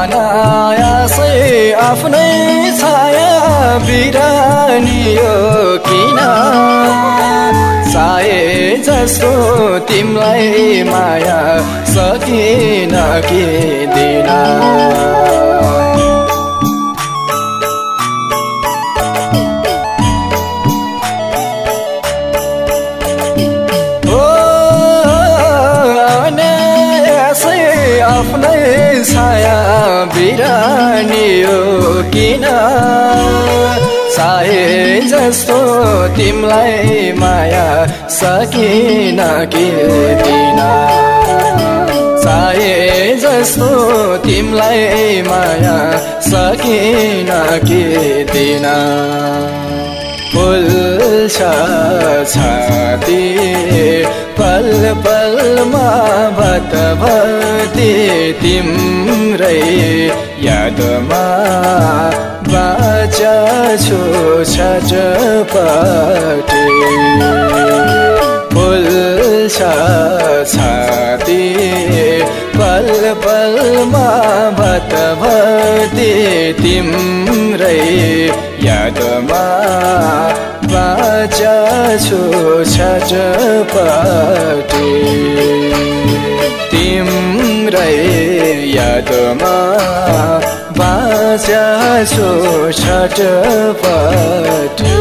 अनायासै आफ्नै छाया बिरानियो किन चाहे जस्तो तिमलाई माया सकिन कि दिन आफ्नै छाया बिरानियो किन चाहे जस्तो तिमलाई माया सकिन कि दिन चाहे जस्तो तिमलाई माया सकिन कि दिन फुल्छ छाती पल पलमा भतभती तिम्रै यादमा बाँच्छु छटपटी फुल्छ छाती पल पलमा भतभती तिम्रै यादमा बाँच्छु छटपटी तिम्रै यादमा बाँच्छु छटपटी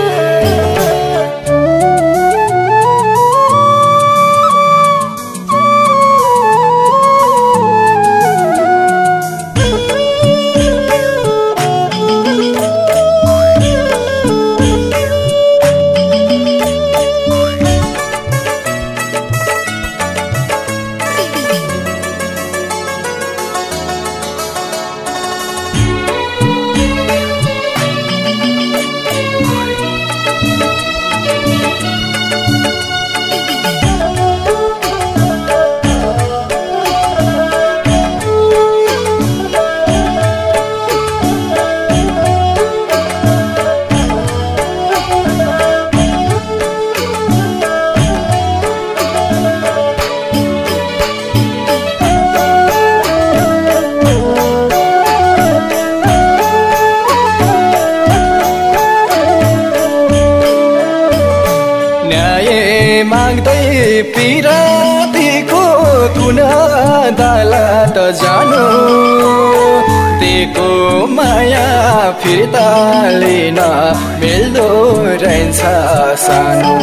माग्दै पिरातीको कुन अदालत जानु दिएको माया फिर्ता लिन मिल्दो रहन्छ सानो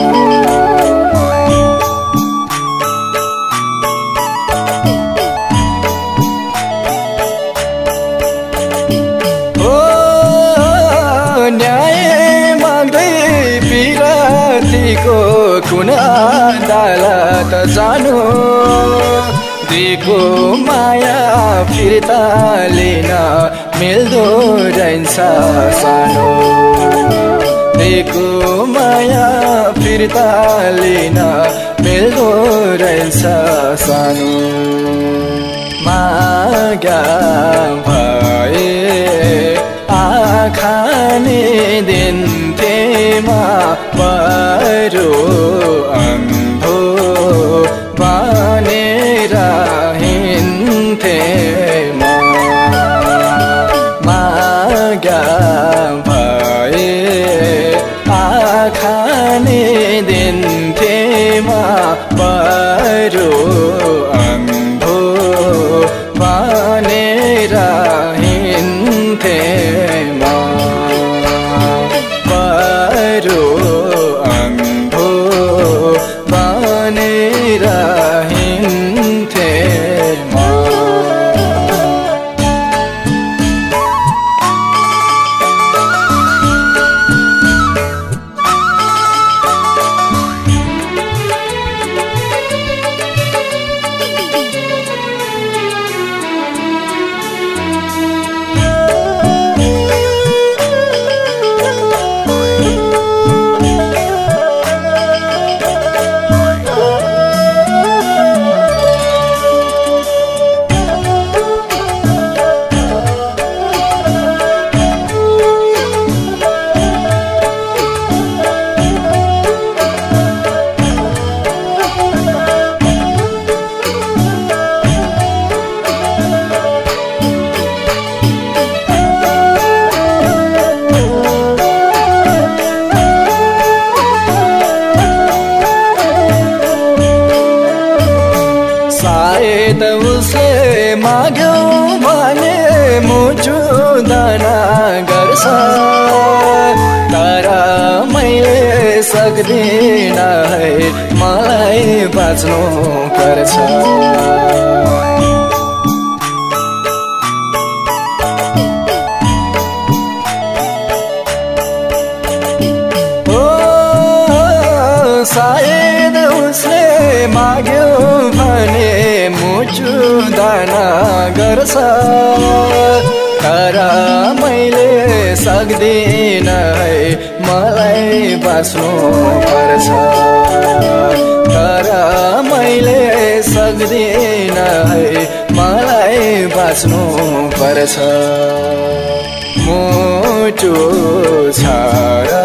कुन अदालत जानु दिएको माया फिर्ता लिन मिल्दो रहन्छ सानो दिएको माया फिर्ता लिन मिल्दो रहन्छ सानो मागा भए आँखा नि दिन्थेमा परो अन्धो बनेर हिँड्थे मागा भए आँखा नि दिन्थेमा परो अन्धो बनेर हिँड्थे बनेर हिँड्थे म माग्यो भने मुटु दाना गर्छ तर मैले सक्दिन है मलाई बाँच्नु पर्छ सायद उसले माग्यो भने मुटु दाना गर्छ तर मैले सक्दिन है मलाई बाँच्नु पर्छ तर मैले सक्दिन है मलाई बाँच्नु पर्छ मुटु छाडा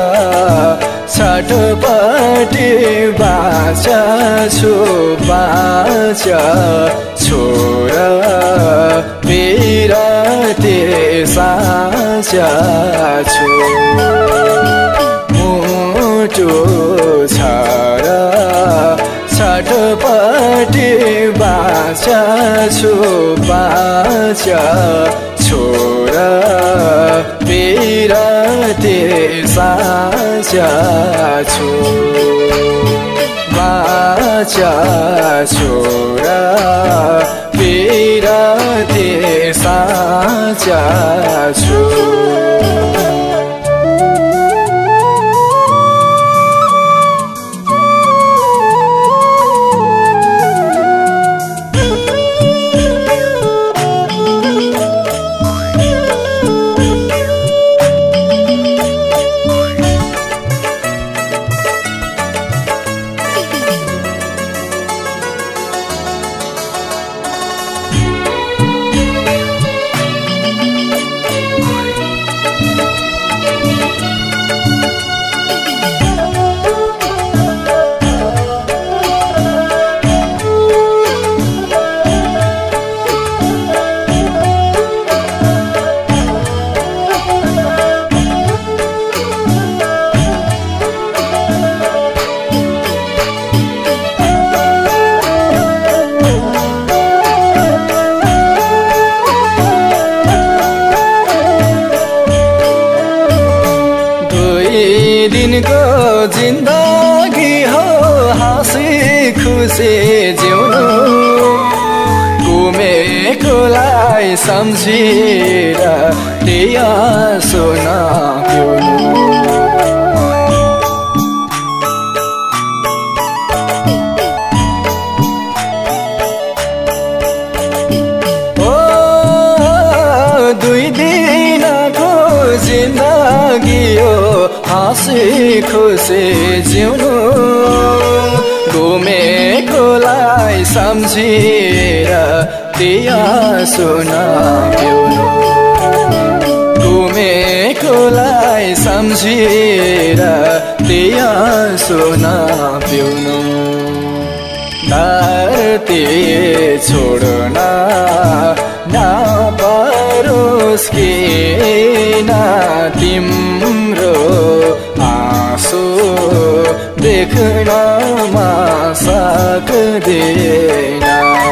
छटपटी बाचा छोरा बिराते साचा छु मुटु छाडा छटपटी बाचा छोरा बिराते साचा छु बाचा छोरा बिराते साचा छु दिनको जिन्दगी हो हाँसी खुसी जिउनु घुमेकोलाई सम्झेर त्यही सोना पिउनु दुई दिनको जिन्दगी हो हाँसी खुसी जिउनु घुमेकोलाई सम्झेर त्यही सोना पिउनु घुमेकोलाई सम्झेर त्यही सोना पिउनु धरती छोड्न नपरोस् किन तिम्रो आँसु देख्नमा सक्दैन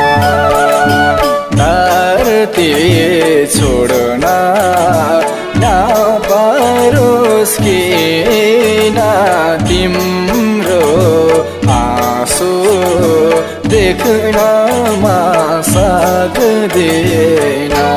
धरती छोड्न नपरोस् किन तिम्रो आँसु देख्नमा सक्दैन